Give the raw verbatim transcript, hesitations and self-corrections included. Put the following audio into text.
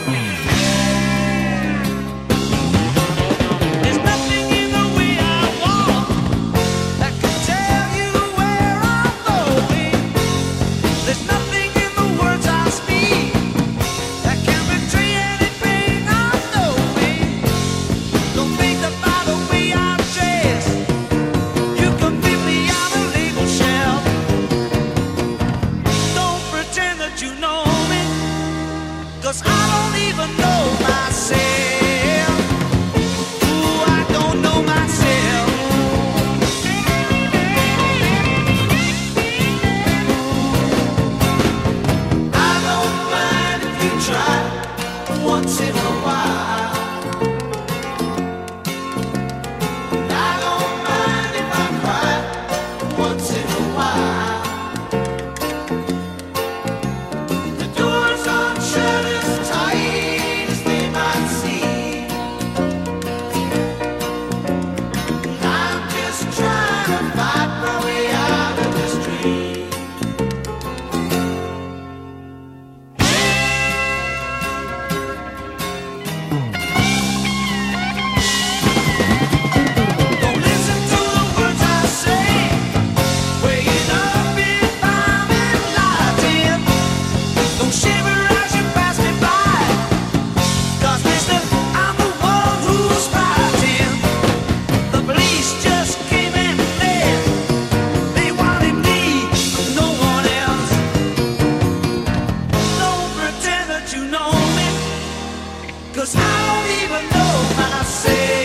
There's nothing in the way I walk that can tell you where I'm going. There's nothing in the words I speak that can betray anything I'm knowing. Don't think about the way I'm dressed. You can fit me on a label shelf. Don't pretend that you know me, 'cause I don't even know myself. Ooh, I don't know myself. I don't mind if you try once in a while. I don't mind if I cry once in a while. The doors aren't shut as tight as they might seem. I'm just trying to fight my way out of this dream. Don't listen to the words I say, weighing up if I'm enlightened. Don't shiver as you pass me by, 'cause mister, I'm the one who's fighting. The police just came and left. They wanted me, no one else. Don't pretend that you know me, 'cause I don't even know myself.